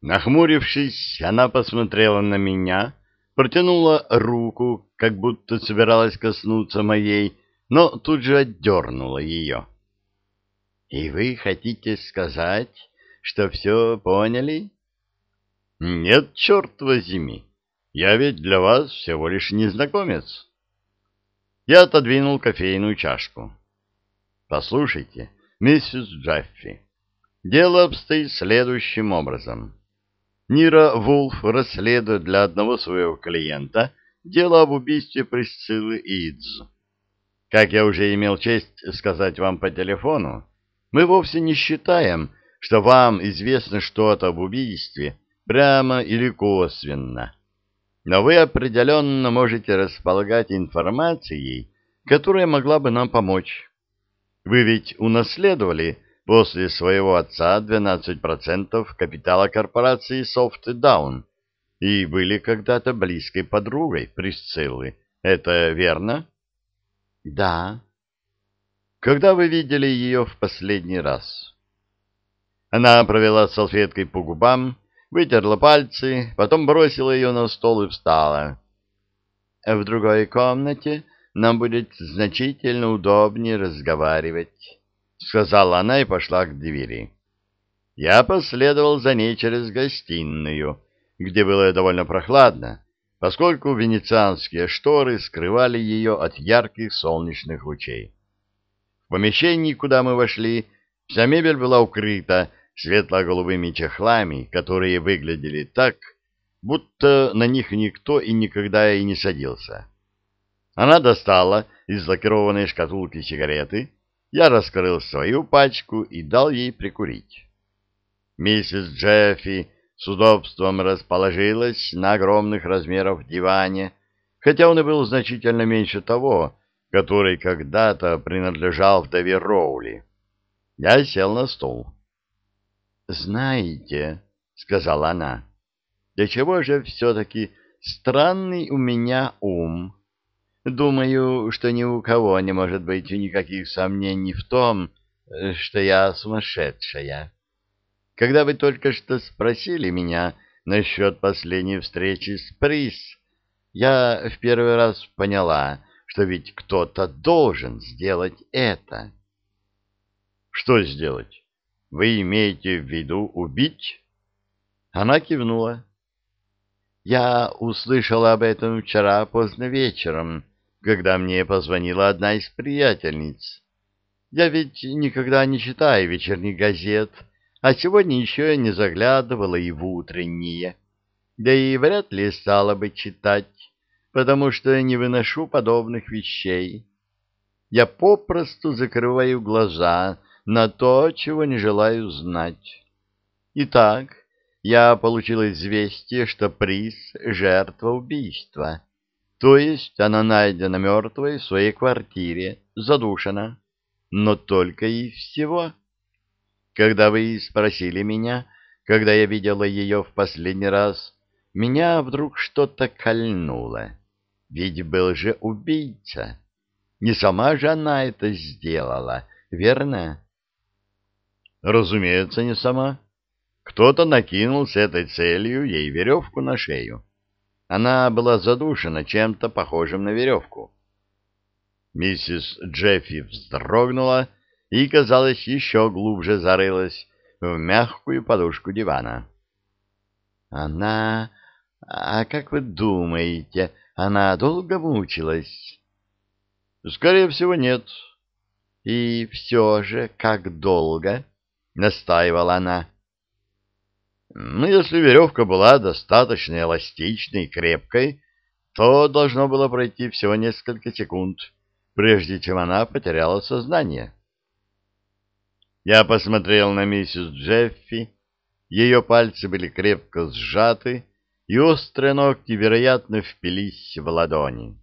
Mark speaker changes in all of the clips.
Speaker 1: Нахмурившись, она посмотрела на меня, протянула руку, как будто собиралась коснуться моей, но тут же отдернула ее. — И вы хотите сказать, что все поняли? — Нет, черт возьми, я ведь для вас всего лишь незнакомец. Я отодвинул кофейную чашку. — Послушайте, миссис Джеффи, дело обстоит следующим образом. Нира Вулф расследует для одного своего клиента дело об убийстве Присциллы Идз. Как я уже имел честь сказать вам по телефону, мы вовсе не считаем, что вам известно что-то об убийстве, прямо или косвенно. Но вы определенно можете располагать информацией, которая могла бы нам помочь. Вы ведь унаследовали после своего отца 12% капитала корпорации Softdown и были когда-то близкой подругой Присциллы. Это верно? Да. Когда вы видели ее в последний раз? Она провела салфеткой по губам, вытерла пальцы, потом бросила ее на стол и встала. В другой комнате нам будет значительно удобнее разговаривать, — сказала она и пошла к двери. Я последовал за ней через гостиную, где было довольно прохладно, поскольку венецианские шторы скрывали ее от ярких солнечных лучей. В помещении, куда мы вошли, вся мебель была укрыта светло-голубыми чехлами, которые выглядели так, будто на них никто и никогда и не садился. Она достала из лакированной шкатулки сигареты, я раскрыл свою пачку и дал ей прикурить. Миссис Джеффи с удобством расположилась на огромных размеров диване, хотя он и был значительно меньше того, который когда-то принадлежал вдове Роули. Я сел на стул. «Знаете, — сказала она, — до чего же все-таки странный у меня ум. Думаю, что ни у кого не может быть никаких сомнений в том, что я сумасшедшая. Когда вы только что спросили меня насчет последней встречи с Прис, я в первый раз поняла, что ведь кто-то должен сделать это». «Что сделать? Вы имеете в виду убить?» Она кивнула. «Я услышала об этом вчера поздно вечером, когда мне позвонила одна из приятельниц. Я ведь никогда не читаю вечерних газет, а сегодня еще не заглядывала и в утренние. Да и вряд ли стала бы читать, потому что не выношу подобных вещей. Я попросту закрываю глаза на то, чего не желаю знать. Итак, я получил известие, что Прис — жертва убийства. То есть она найдена мертвой в своей квартире, задушена. Но только и всего. Когда вы спросили меня, когда я видела ее в последний раз, меня вдруг что-то кольнуло. Ведь был же убийца. Не сама же она это сделала, верно? Разумеется, не сама. Кто-то накинул с этой целью ей веревку на шею. Она была задушена чем-то похожим на веревку. Миссис Джеффи вздрогнула и, казалось, еще глубже зарылась в мягкую подушку дивана. «Она... А как вы думаете, она долго мучилась?» «Скорее всего, нет». «И все же, как долго?» — настаивала она. «Ну, если веревка была достаточно эластичной и крепкой, то должно было пройти всего несколько секунд, прежде чем она потеряла сознание». Я посмотрел на миссис Джеффи. Ее пальцы были крепко сжаты, и острые ногти, вероятно, впились в ладони.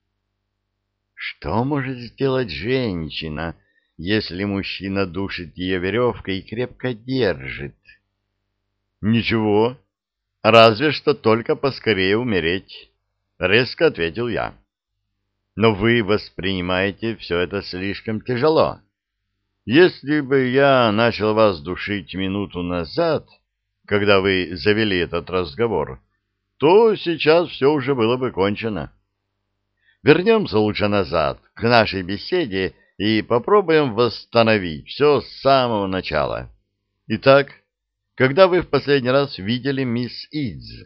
Speaker 1: Что может сделать женщина, если мужчина душит ее веревкой и крепко держит? Ничего, разве что только поскорее умереть, резко ответил я. Но вы воспринимаете все это слишком тяжело. Если бы я начал вас душить минуту назад, когда вы завели этот разговор, то сейчас все уже было бы кончено. Вернемся лучше назад, к нашей беседе, и попробуем восстановить все с самого начала. Итак, когда вы в последний раз видели мисс Идз?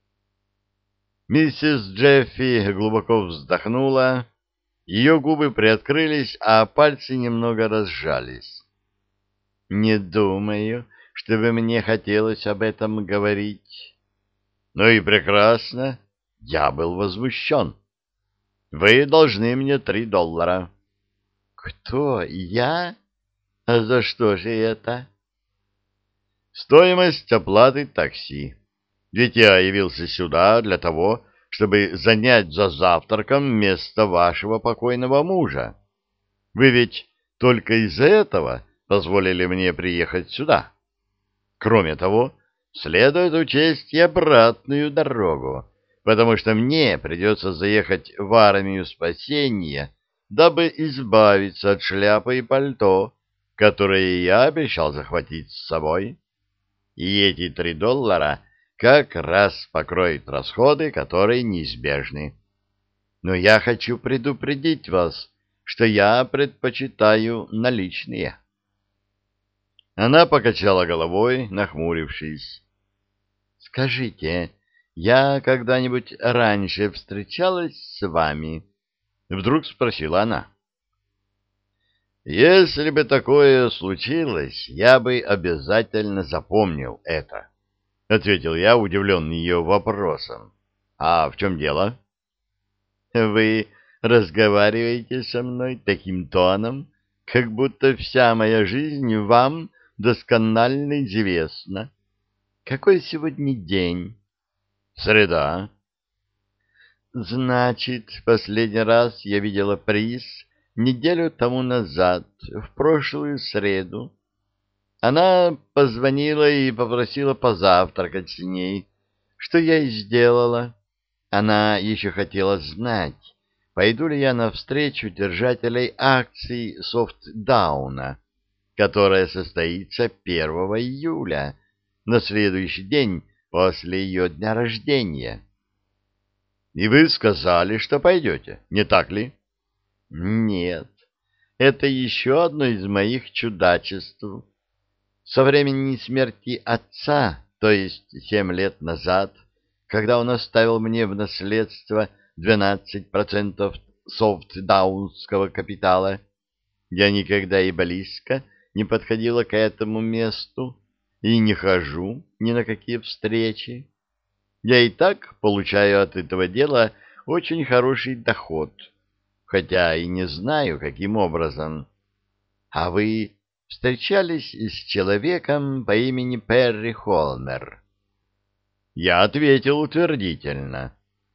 Speaker 1: Миссис Джеффи глубоко вздохнула, ее губы приоткрылись, а пальцы немного разжались. «Не думаю, чтобы мне хотелось об этом говорить». «Ну и прекрасно. Я был возмущен. Вы должны мне $3. «Кто? Я? А за что же это?» «Стоимость оплаты такси. Ведь я явился сюда для того, чтобы занять за завтраком место вашего покойного мужа. Вы ведь только из-за этого позволили мне приехать сюда. Кроме того, следует учесть и обратную дорогу, потому что мне придется заехать в армию спасения, дабы избавиться от шляпы и пальто, которые я обещал захватить с собой. И эти $3 как раз покроют расходы, которые неизбежны. Но я хочу предупредить вас, что я предпочитаю наличные». Она покачала головой, нахмурившись. «Скажите, я когда-нибудь раньше встречалась с вами?» Вдруг спросила она. «Если бы такое случилось, я бы обязательно запомнил это», — ответил я, удивленный ее вопросом. «А в чем дело?» «Вы разговариваете со мной таким тоном, как будто вся моя жизнь вам досконально известна. Какой сегодня день?» «Среда». «Значит, последний раз я видела приз неделю тому назад, в прошлую среду. Она позвонила и попросила позавтракать с ней, что я и сделала. Она еще хотела знать, пойду ли я на встречу держателей акций Софтдауна, которая состоится 1 июля, на следующий день после ее дня рождения. И вы сказали, что пойдете, не так ли? Нет, это еще одно из моих чудачеств. Со времени смерти отца, то есть 7 лет назад, когда он оставил мне в наследство 12% софтдаунского капитала, я никогда и близко не подходила к этому месту и не хожу ни на какие встречи. Я и так получаю от этого дела очень хороший доход, хотя и не знаю, каким образом. А вы встречались с человеком по имени Перри Холмер?» Я ответил утвердительно.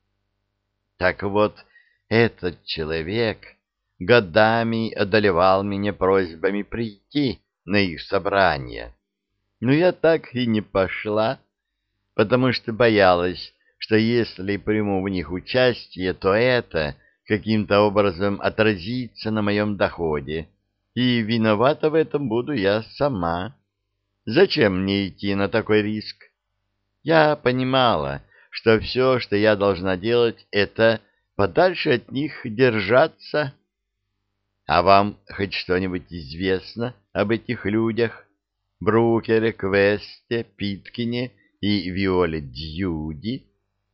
Speaker 1: Так вот, этот человек годами одолевал меня просьбами прийти на их собрание. Но я так и не пошла, потому что боялась, что если приму в них участие, то это каким-то образом отразится на моем доходе, и виновата в этом буду я сама. Зачем мне идти на такой риск? Я понимала, что все, что я должна делать, это подальше от них держаться. А вам хоть что-нибудь известно об этих людях? Брукере, Квесте, Питкине и Виоле Дьюди?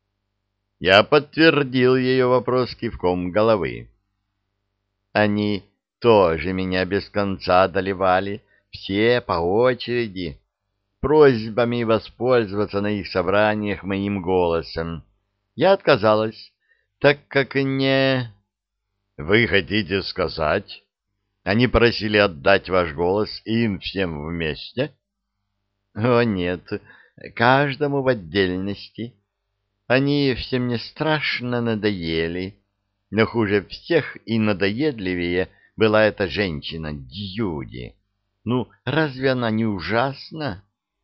Speaker 1: Я подтвердил ее вопрос кивком головы. Они тоже меня без конца одолевали, все по очереди, просьбами воспользоваться на их собраниях моим голосом. Я отказалась, так как не... Вы хотите сказать, они просили отдать ваш голос им всем вместе? О, нет, каждому в отдельности. Они все мне страшно надоели, но хуже всех и надоедливее была эта женщина Дьюди. Ну, разве она не ужасна?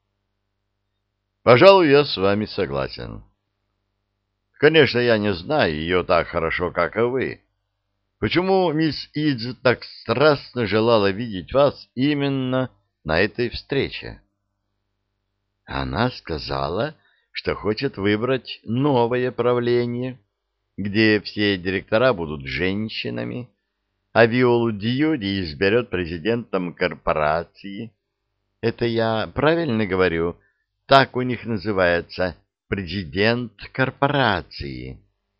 Speaker 1: Пожалуй, я с вами согласен. Конечно, я не знаю ее так хорошо, как и вы. Почему мисс Идз так страстно желала видеть вас именно на этой встрече? Она сказала, что хочет выбрать новое правление, где все директора будут женщинами, а Виолу Дьюди изберет президентом корпорации. Это я правильно говорю? Так у них называется президент корпорации.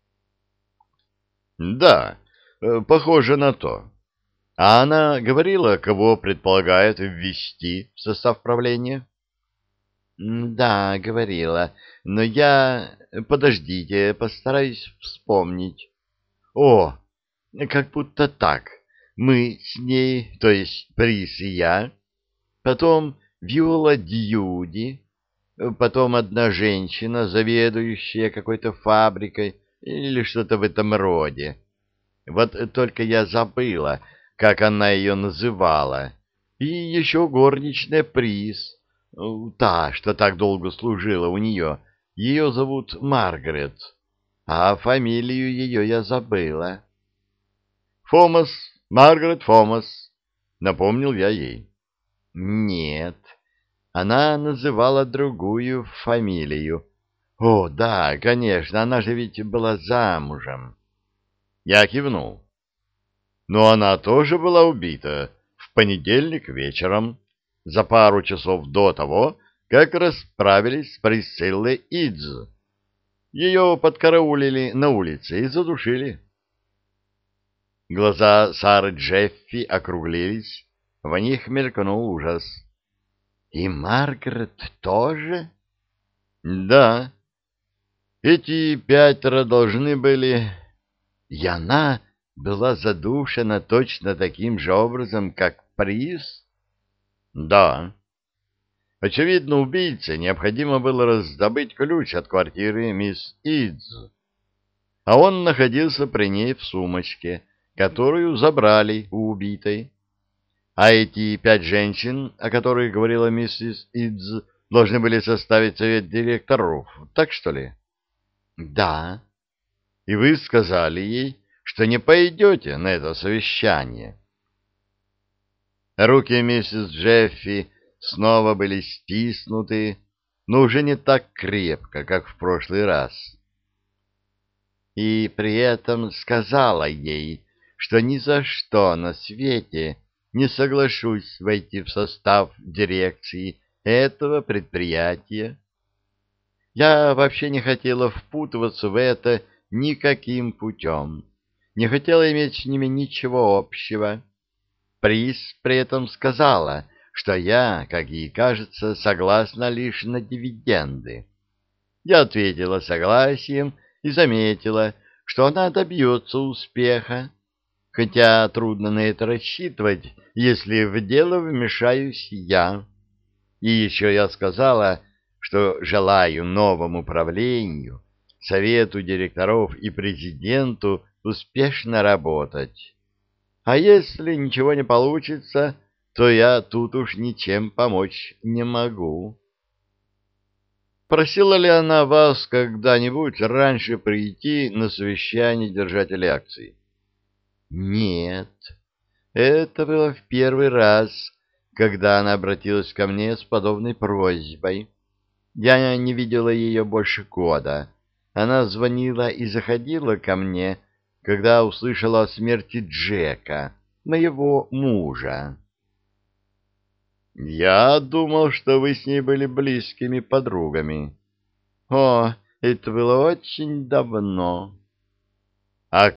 Speaker 1: Да, похоже на то. А она говорила, кого предполагает ввести в состав правления? Да, говорила, но я... Подождите, постараюсь вспомнить. О, как будто так. Мы с ней, то есть Прис и я, потом Виола Дьюди, потом одна женщина, заведующая какой-то фабрикой или что-то в этом роде. Вот только я забыла, как она ее называла. И еще горничная Приз, та, что так долго служила у нее. Ее зовут Маргарет, а фамилию ее я забыла. Фомас, Маргарет Фомас, напомнил я ей. Нет, она называла другую фамилию. О, да, конечно, она же ведь была замужем. Я кивнул. Но она тоже была убита в понедельник вечером, за пару часов до того, как расправились с Присциллой Идз. Ее подкараулили на улице и задушили. Глаза Сары Джеффи округлились, в них мелькнул ужас. «И Маргарет тоже?» «Да. Эти пятеро должны были...» «И она была задушена точно таким же образом, как Приз?» «Да. Очевидно, убийце необходимо было раздобыть ключ от квартиры мисс Идз, а он находился при ней в сумочке, которую забрали у убитой. А эти 5 женщин, о которых говорила миссис Идз, должны были составить совет директоров, так что ли?» «Да». «И вы сказали ей, что не пойдете на это совещание?» Руки миссис Джеффи снова были стиснуты, но уже не так крепко, как в прошлый раз. И при этом сказала ей, что ни за что на свете не соглашусь войти в состав дирекции этого предприятия. Я вообще не хотела впутываться в это никаким путем, не хотела иметь с ними ничего общего. Приз при этом сказала, что я, как ей кажется, согласна лишь на дивиденды. Я ответила согласием и заметила, что она добьется успеха, хотя трудно на это рассчитывать, если в дело вмешаюсь я. И еще я сказала, что желаю новому правлению, совету директоров и президенту успешно работать. А если ничего не получится, то я тут уж ничем помочь не могу. Просила ли она вас когда-нибудь раньше прийти на совещание держателей акций? Нет, это было в первый раз, когда она обратилась ко мне с подобной просьбой. Я не видела ее больше года. Она звонила и заходила ко мне, когда услышала о смерти Джека, моего мужа. Я думал, что вы с ней были близкими подругами. О, это было очень давно.